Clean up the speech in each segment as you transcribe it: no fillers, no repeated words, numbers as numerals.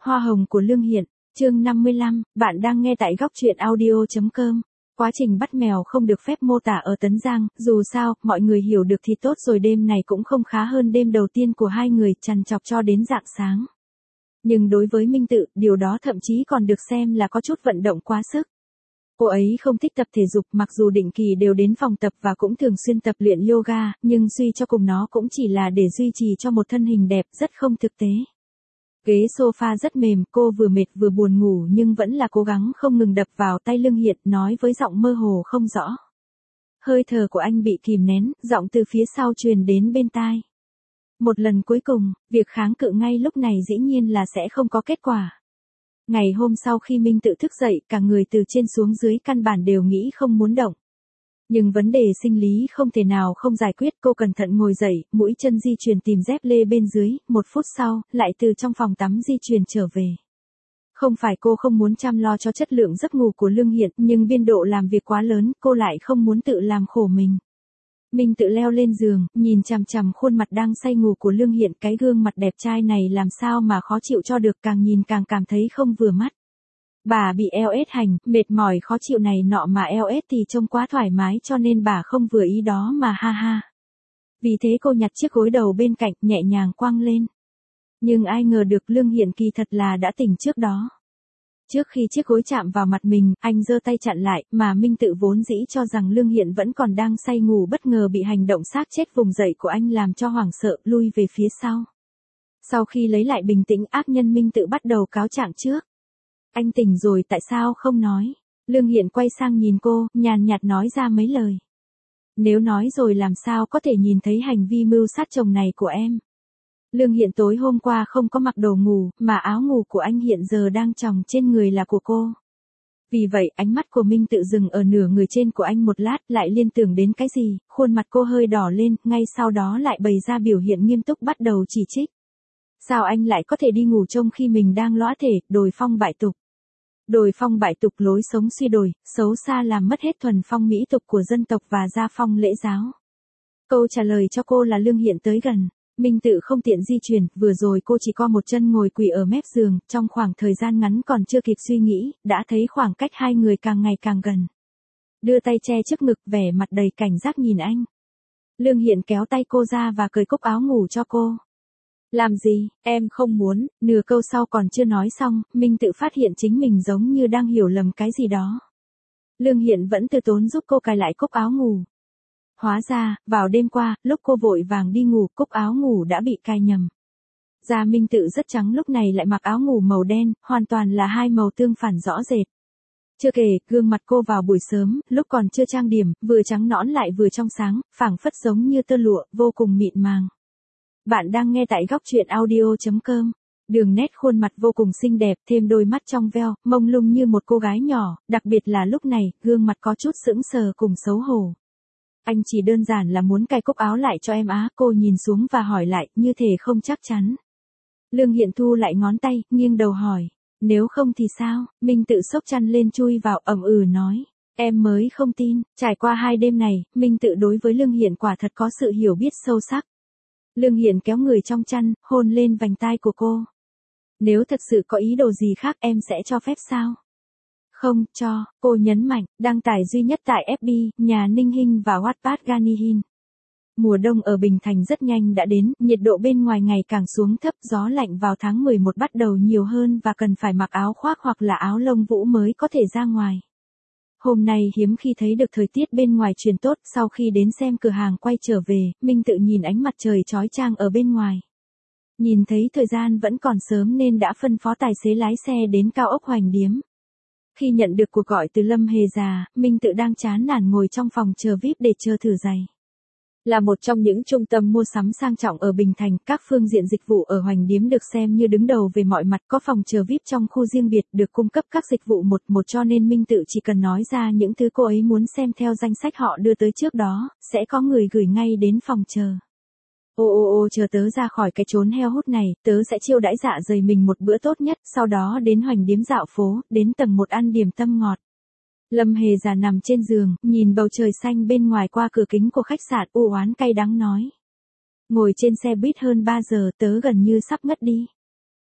Hoa hồng của Lương Hiện, chương 55, bạn đang nghe tại góc truyện audio.com. Quá trình bắt mèo không được phép mô tả ở Tấn Giang, dù sao, mọi người hiểu được thì tốt rồi, đêm này cũng không khá hơn đêm đầu tiên của hai người, trằn trọc cho đến rạng sáng. Nhưng đối với Minh Tự, điều đó thậm chí còn được xem là có chút vận động quá sức. Cô ấy không thích tập thể dục, mặc dù định kỳ đều đến phòng tập và cũng thường xuyên tập luyện yoga, nhưng suy cho cùng nó cũng chỉ là để duy trì cho một thân hình đẹp, rất không thực tế. Ghế sofa rất mềm, cô vừa mệt vừa buồn ngủ nhưng vẫn là cố gắng không ngừng đập vào tay Lương Hiện, nói với giọng mơ hồ không rõ. Hơi thở của anh bị kìm nén, giọng từ phía sau truyền đến bên tai. Một lần cuối cùng, việc kháng cự ngay lúc này dĩ nhiên là sẽ không có kết quả. Ngày hôm sau khi Minh Tự thức dậy, cả người từ trên xuống dưới căn bản đều nghĩ không muốn động. Nhưng vấn đề sinh lý không thể nào không giải quyết, cô cẩn thận ngồi dậy, mũi chân di chuyển tìm dép lê bên dưới, 1 phút sau, lại từ trong phòng tắm di chuyển trở về. Không phải cô không muốn chăm lo cho chất lượng giấc ngủ của Lương Hiện, nhưng biên độ làm việc quá lớn, cô lại không muốn tự làm khổ mình. Minh Tự leo lên giường, nhìn chằm chằm khuôn mặt đang say ngủ của Lương Hiện, cái gương mặt đẹp trai này làm sao mà khó chịu cho được, càng nhìn càng cảm thấy không vừa mắt. Bà bị LS hành, mệt mỏi khó chịu này nọ mà LS thì trông quá thoải mái cho nên bà không vừa ý đó mà ha ha. Vì thế cô nhặt chiếc gối đầu bên cạnh nhẹ nhàng quăng lên. Nhưng ai ngờ được Lương Hiện kỳ thật là đã tỉnh trước đó. Trước khi chiếc gối chạm vào mặt mình, anh giơ tay chặn lại, mà Minh Tự vốn dĩ cho rằng Lương Hiện vẫn còn đang say ngủ bất ngờ bị hành động xác chết vùng dậy của anh làm cho hoảng sợ, lui về phía sau. Sau khi lấy lại bình tĩnh, ác nhân Minh Tự bắt đầu cáo trạng trước. Anh tỉnh rồi tại sao không nói? Lương Hiện quay sang nhìn cô, nhàn nhạt nói ra mấy lời. Nếu nói rồi làm sao có thể nhìn thấy hành vi mưu sát chồng này của em? Lương Hiện tối hôm qua không có mặc đồ ngủ, mà áo ngủ của anh hiện giờ đang chồng trên người là của cô. Vì vậy, ánh mắt của Minh Tự dừng ở nửa người trên của anh một lát, lại liên tưởng đến cái gì, khuôn mặt cô hơi đỏ lên, ngay sau đó lại bày ra biểu hiện nghiêm túc bắt đầu chỉ trích. Sao anh lại có thể đi ngủ trông khi mình đang lõa thể, đồi phong bại tục. Đồi phong bại tục, lối sống suy đồi, xấu xa làm mất hết thuần phong mỹ tục của dân tộc và gia phong lễ giáo. Câu trả lời cho cô là Lương Hiện tới gần. Minh Tự không tiện di chuyển, vừa rồi cô chỉ co một chân ngồi quỳ ở mép giường, trong khoảng thời gian ngắn còn chưa kịp suy nghĩ, đã thấy khoảng cách hai người càng ngày càng gần. Đưa tay che trước ngực, vẻ mặt đầy cảnh giác nhìn anh. Lương Hiện kéo tay cô ra và cởi cúc áo ngủ cho cô. Làm gì, em không muốn, nửa câu sau còn chưa nói xong, Minh Tự phát hiện chính mình giống như đang hiểu lầm cái gì đó. Lương Hiện vẫn từ tốn giúp cô cài lại cúc áo ngủ. Hóa ra, vào đêm qua, lúc cô vội vàng đi ngủ, cúc áo ngủ đã bị cài nhầm. Da Minh Tự rất trắng lúc này lại mặc áo ngủ màu đen, hoàn toàn là hai màu tương phản rõ rệt. Chưa kể, gương mặt cô vào buổi sớm, lúc còn chưa trang điểm, vừa trắng nõn lại vừa trong sáng, phảng phất giống như tơ lụa, vô cùng mịn màng. Bạn đang nghe tại góc truyện audio.com. Đường nét khuôn mặt vô cùng xinh đẹp, thêm đôi mắt trong veo, mông lung như một cô gái nhỏ, đặc biệt là lúc này, gương mặt có chút sững sờ cùng xấu hổ. Anh chỉ đơn giản là muốn cài cúc áo lại cho em á, cô nhìn xuống và hỏi lại, như thể không chắc chắn. Lương Hiện thu lại ngón tay, nghiêng đầu hỏi, nếu không thì sao? Minh Tự xốc chăn lên chui vào, nói, em mới không tin. Trải qua 2 đêm này, Minh Tự đối với Lương Hiện quả thật có sự hiểu biết sâu sắc. Lương Hiện kéo người trong chăn, hôn lên vành tai của cô. Nếu thật sự có ý đồ gì khác em sẽ cho phép sao? Không, cho, cô nhấn mạnh, đăng tải duy nhất tại FB, nhà Ninh Hinh và Wattpad Ganihin. Mùa đông ở Bình Thành rất nhanh đã đến, nhiệt độ bên ngoài ngày càng xuống thấp, gió lạnh vào tháng 11 bắt đầu nhiều hơn và cần phải mặc áo khoác hoặc là áo lông vũ mới có thể ra ngoài. Hôm nay hiếm khi thấy được thời tiết bên ngoài chuyển tốt, sau khi đến xem cửa hàng quay trở về, Minh Tự nhìn ánh mặt trời chói chang ở bên ngoài. Nhìn thấy thời gian vẫn còn sớm nên đã phân phó tài xế lái xe đến cao ốc Hoành Điếm. Khi nhận được cuộc gọi từ Lâm Hề già, Minh Tự đang chán nản ngồi trong phòng chờ VIP để chờ thử giày. Là một trong những trung tâm mua sắm sang trọng ở Bình Thành, các phương diện dịch vụ ở Hoành Điếm được xem như đứng đầu về mọi mặt, có phòng chờ VIP trong khu riêng biệt, được cung cấp các dịch vụ một cho nên Minh Tự chỉ cần nói ra những thứ cô ấy muốn xem theo danh sách họ đưa tới trước đó, sẽ có người gửi ngay đến phòng chờ. Chờ tớ ra khỏi cái chốn heo hút này, tớ sẽ chiêu đãi dạ dày mình một bữa tốt nhất, sau đó đến Hoành Điếm dạo phố, đến tầng 1 ăn điểm tâm ngọt. Lâm Hề già nằm trên giường, nhìn bầu trời xanh bên ngoài qua cửa kính của khách sạn, u oán cay đắng nói. Ngồi trên xe buýt hơn 3 giờ, tớ gần như sắp ngất đi.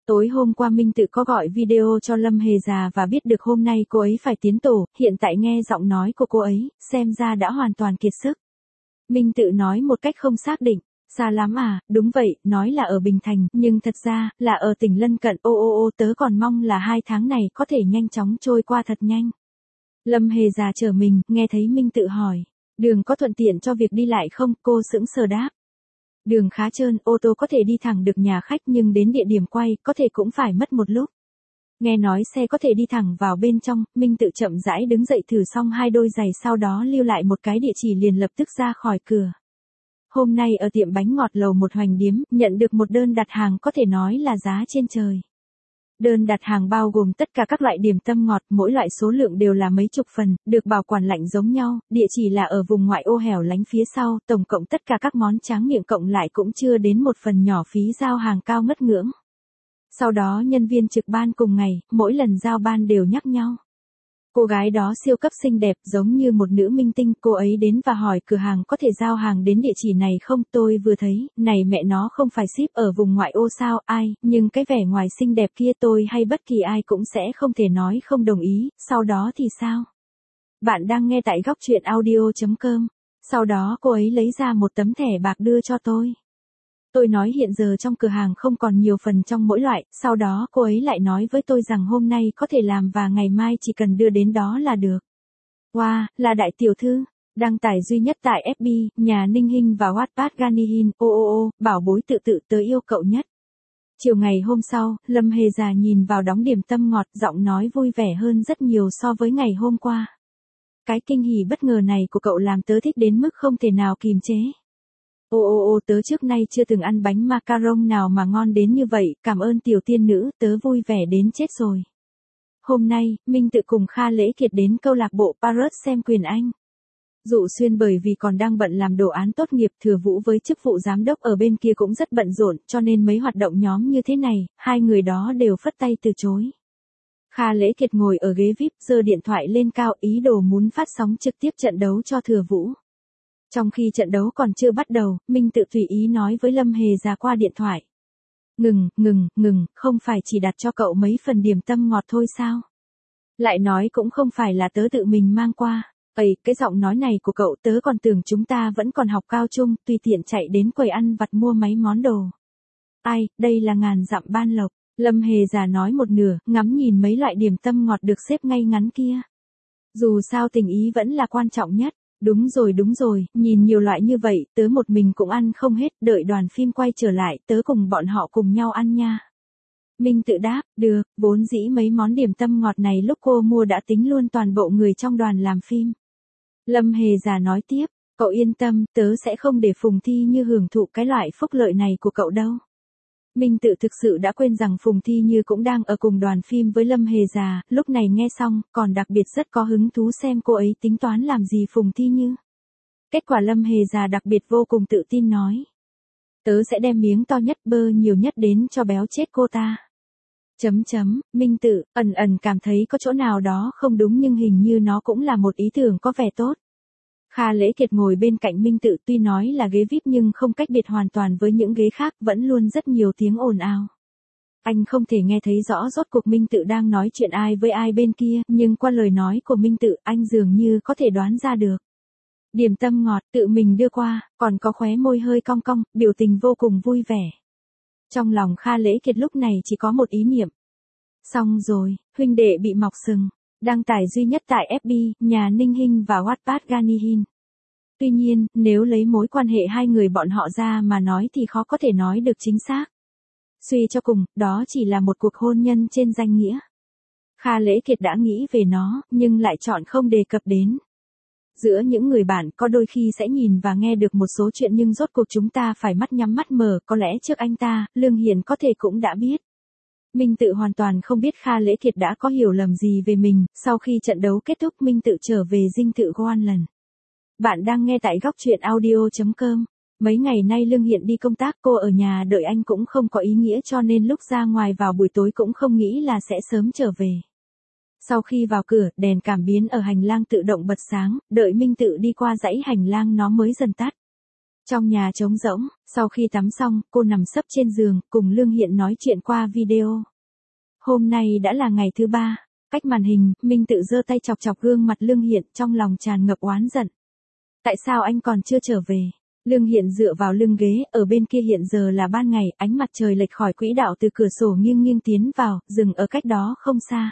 Tối hôm qua Minh Tự có gọi video cho Lâm Hề già và biết được hôm nay cô ấy phải tiến tổ, hiện tại nghe giọng nói của cô ấy, xem ra đã hoàn toàn kiệt sức. Minh Tự nói một cách không xác định, xa lắm à, đúng vậy, nói là ở Bình Thành, nhưng thật ra, là ở tỉnh lân cận, tớ còn mong là 2 tháng này có thể nhanh chóng trôi qua thật nhanh. Lâm Hề già trở mình, nghe thấy Minh Tự hỏi, đường có thuận tiện cho việc đi lại không, cô sững sờ đáp. Đường khá trơn, ô tô có thể đi thẳng được nhà khách nhưng đến địa điểm quay, có thể cũng phải mất một lúc. Nghe nói xe có thể đi thẳng vào bên trong, Minh Tự chậm rãi đứng dậy thử xong 2 đôi giày sau đó lưu lại một cái địa chỉ liền lập tức ra khỏi cửa. Hôm nay ở tiệm bánh ngọt lầu 1 Hoành Điếm, nhận được một đơn đặt hàng có thể nói là giá trên trời. Đơn đặt hàng bao gồm tất cả các loại điểm tâm ngọt, mỗi loại số lượng đều là mấy chục phần, được bảo quản lạnh giống nhau, địa chỉ là ở vùng ngoại ô hẻo lánh phía sau, tổng cộng tất cả các món tráng miệng cộng lại cũng chưa đến một phần nhỏ phí giao hàng cao ngất ngưỡng. Sau đó nhân viên trực ban cùng ngày, mỗi lần giao ban đều nhắc nhau. Cô gái đó siêu cấp xinh đẹp giống như một nữ minh tinh, cô ấy đến và hỏi cửa hàng có thể giao hàng đến địa chỉ này không, tôi vừa thấy, này mẹ nó không phải ship ở vùng ngoại ô sao, ai, nhưng cái vẻ ngoài xinh đẹp kia tôi hay bất kỳ ai cũng sẽ không thể nói không đồng ý, sau đó thì sao? Bạn đang nghe tại góc truyện audio.com, sau đó cô ấy lấy ra một tấm thẻ bạc đưa cho tôi. Tôi nói hiện giờ trong cửa hàng không còn nhiều phần trong mỗi loại, sau đó cô ấy lại nói với tôi rằng hôm nay có thể làm và ngày mai chỉ cần đưa đến đó là được. Wow, là đại tiểu thư, đăng tải duy nhất tại FB, nhà Ninh Hinh và Wattpad Ganihin, bảo bối tự tớ yêu cậu nhất. Chiều ngày hôm sau, Lâm Hề già nhìn vào đóng điểm tâm ngọt, giọng nói vui vẻ hơn rất nhiều so với ngày hôm qua. Cái kinh hỉ bất ngờ này của cậu làm tớ thích đến mức không thể nào kìm chế. Tớ trước nay chưa từng ăn bánh macaron nào mà ngon đến như vậy, cảm ơn tiểu tiên nữ, tớ vui vẻ đến chết rồi. Hôm nay, Minh Tự cùng Kha Lễ Kiệt đến câu lạc bộ Parrot xem quyền Anh. Dụ Xuyên bởi vì còn đang bận làm đồ án tốt nghiệp, Thừa Vũ với chức vụ giám đốc ở bên kia cũng rất bận rộn, cho nên mấy hoạt động nhóm như thế này, hai người đó đều phất tay từ chối. Kha Lễ Kiệt ngồi ở ghế VIP, giơ điện thoại lên cao, ý đồ muốn phát sóng trực tiếp trận đấu cho Thừa Vũ. Trong khi trận đấu còn chưa bắt đầu, Minh Tự tùy ý nói với Lâm Hề già qua điện thoại. Ngừng, không phải chỉ đặt cho cậu mấy phần điểm tâm ngọt thôi sao? Lại nói cũng không phải là tớ tự mình mang qua. Cái giọng nói này của cậu tớ còn tưởng chúng ta vẫn còn học cao trung, tùy tiện chạy đến quầy ăn vặt mua mấy món đồ. Ai, đây là ngàn dặm ban lộc. Lâm Hề già nói một nửa, ngắm nhìn mấy loại điểm tâm ngọt được xếp ngay ngắn kia. Dù sao tình ý vẫn là quan trọng nhất. Đúng rồi, nhìn nhiều loại như vậy, tớ một mình cũng ăn không hết, đợi đoàn phim quay trở lại, tớ cùng bọn họ cùng nhau ăn nha. Minh Tự đáp, được, vốn dĩ mấy món điểm tâm ngọt này lúc cô mua đã tính luôn toàn bộ người trong đoàn làm phim. Lâm Hề già nói tiếp, cậu yên tâm, tớ sẽ không để Phùng Thi Như hưởng thụ cái loại phúc lợi này của cậu đâu. Minh Tự thực sự đã quên rằng Phùng Thi Như cũng đang ở cùng đoàn phim với Lâm Hề già, lúc này nghe xong, còn đặc biệt rất có hứng thú xem cô ấy tính toán làm gì Phùng Thi Như. Kết quả Lâm Hề già đặc biệt vô cùng tự tin nói. Tớ sẽ đem miếng to nhất bơ nhiều nhất đến cho béo chết cô ta. Minh Tự, ẩn cảm thấy có chỗ nào đó không đúng nhưng hình như nó cũng là một ý tưởng có vẻ tốt. Kha Lễ Kiệt ngồi bên cạnh Minh Tự tuy nói là ghế VIP nhưng không cách biệt hoàn toàn với những ghế khác, vẫn luôn rất nhiều tiếng ồn ào. Anh không thể nghe thấy rõ rốt cuộc Minh Tự đang nói chuyện ai với ai bên kia, nhưng qua lời nói của Minh Tự, anh dường như có thể đoán ra được. Điểm tâm ngọt tự mình đưa qua, còn có khóe môi hơi cong cong, biểu tình vô cùng vui vẻ. Trong lòng Kha Lễ Kiệt lúc này chỉ có một ý niệm. Xong rồi, huynh đệ bị mọc sừng. Đăng tải duy nhất tại FB, nhà Ninh Hinh và Wattpad Ganihin. Tuy nhiên, nếu lấy mối quan hệ hai người bọn họ ra mà nói thì khó có thể nói được chính xác. Suy cho cùng, đó chỉ là một cuộc hôn nhân trên danh nghĩa. Kha Lễ Kiệt đã nghĩ về nó, nhưng lại chọn không đề cập đến. Giữa những người bạn có đôi khi sẽ nhìn và nghe được một số chuyện nhưng rốt cuộc chúng ta phải mắt nhắm mắt mở, có lẽ trước anh ta, Lương Hiền có thể cũng đã biết. Minh Tự hoàn toàn không biết Kha Lễ Kiệt đã có hiểu lầm gì về mình, sau khi trận đấu kết thúc Minh Tự trở về dinh thự Goan lần. Bạn đang nghe tại góc truyện audio.com. Mấy ngày nay Lương Hiện đi công tác, cô ở nhà đợi anh cũng không có ý nghĩa cho nên lúc ra ngoài vào buổi tối cũng không nghĩ là sẽ sớm trở về. Sau khi vào cửa, đèn cảm biến ở hành lang tự động bật sáng, đợi Minh Tự đi qua dãy hành lang nó mới dần tắt. Trong nhà trống rỗng, sau khi tắm xong, cô nằm sấp trên giường, cùng Lương Hiện nói chuyện qua video. Hôm nay đã là ngày thứ 3. Cách màn hình, Minh Tự giơ tay chọc chọc gương mặt Lương Hiện, trong lòng tràn ngập oán giận. Tại sao anh còn chưa trở về? Lương Hiện dựa vào lưng ghế, ở bên kia hiện giờ là ban ngày, ánh mặt trời lệch khỏi quỹ đạo từ cửa sổ nghiêng nghiêng tiến vào, dừng ở cách đó không xa.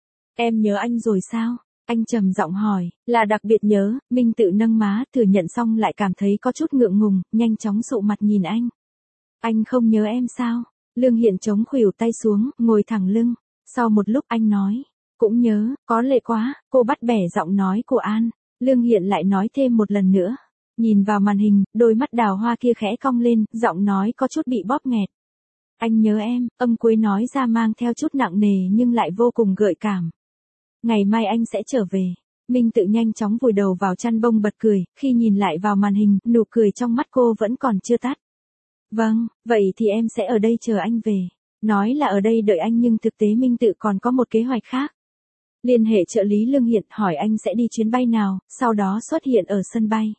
Em nhớ anh rồi sao? Anh trầm giọng hỏi, là đặc biệt nhớ. Minh Tự nâng má, thừa nhận xong lại cảm thấy có chút ngượng ngùng, nhanh chóng sụ mặt nhìn anh. Anh không nhớ em sao? Lương Hiện chống khuỷu tay xuống, ngồi thẳng lưng. Sau một lúc anh nói, cũng nhớ, có lệ quá. Cô bắt bẻ giọng nói của An. Lương Hiện lại nói thêm một lần nữa. Nhìn vào màn hình, đôi mắt đào hoa kia khẽ cong lên, giọng nói có chút bị bóp nghẹt. Anh nhớ em, âm cuối nói ra mang theo chút nặng nề nhưng lại vô cùng gợi cảm. Ngày mai anh sẽ trở về. Minh Tự nhanh chóng vùi đầu vào chăn bông bật cười, khi nhìn lại vào màn hình, nụ cười trong mắt cô vẫn còn chưa tắt. Vâng, vậy thì em sẽ ở đây chờ anh về. Nói là ở đây đợi anh nhưng thực tế Minh Tự còn có một kế hoạch khác. Liên hệ trợ lý Lương Hiện hỏi anh sẽ đi chuyến bay nào, sau đó xuất hiện ở sân bay.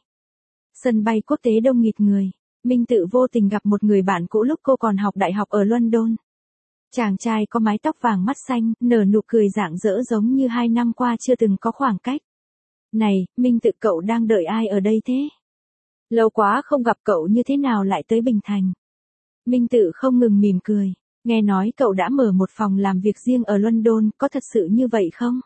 Sân bay quốc tế đông nghịt người. Minh Tự vô tình gặp một người bạn cũ lúc cô còn học đại học ở London. Chàng trai có mái tóc vàng mắt xanh, nở nụ cười rạng rỡ giống như 2 năm qua chưa từng có khoảng cách. Này, Minh Tự cậu đang đợi ai ở đây thế? Lâu quá không gặp cậu như thế nào lại tới Bình Thành? Minh Tự không ngừng mỉm cười. Nghe nói cậu đã mở một phòng làm việc riêng ở London, có thật sự như vậy không?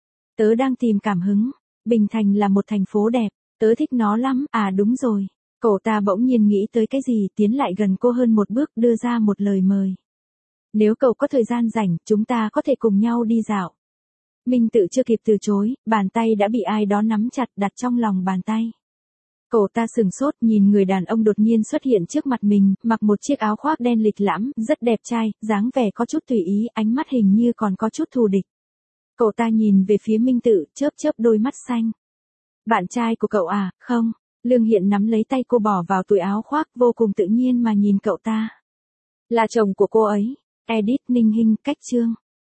Tớ đang tìm cảm hứng. Bình Thành là một thành phố đẹp, tớ thích nó lắm. À đúng rồi. Cậu ta bỗng nhiên nghĩ tới cái gì, tiến lại gần cô hơn một bước, đưa ra một lời mời. Nếu cậu có thời gian rảnh, chúng ta có thể cùng nhau đi dạo. Minh Tự chưa kịp từ chối, bàn tay đã bị ai đó nắm chặt đặt trong lòng bàn tay. Cậu ta sừng sốt nhìn người đàn ông đột nhiên xuất hiện trước mặt mình, mặc một chiếc áo khoác đen lịch lãm, rất đẹp trai, dáng vẻ có chút tùy ý, ánh mắt hình như còn có chút thù địch. Cậu ta nhìn về phía Minh Tự, chớp chớp đôi mắt xanh. Bạn trai của cậu à? Không. Lương Hiện nắm lấy tay cô bỏ vào túi áo khoác, vô cùng tự nhiên mà nhìn cậu ta. Là chồng của cô ấy. Edit Ninh Hinh, cách chương.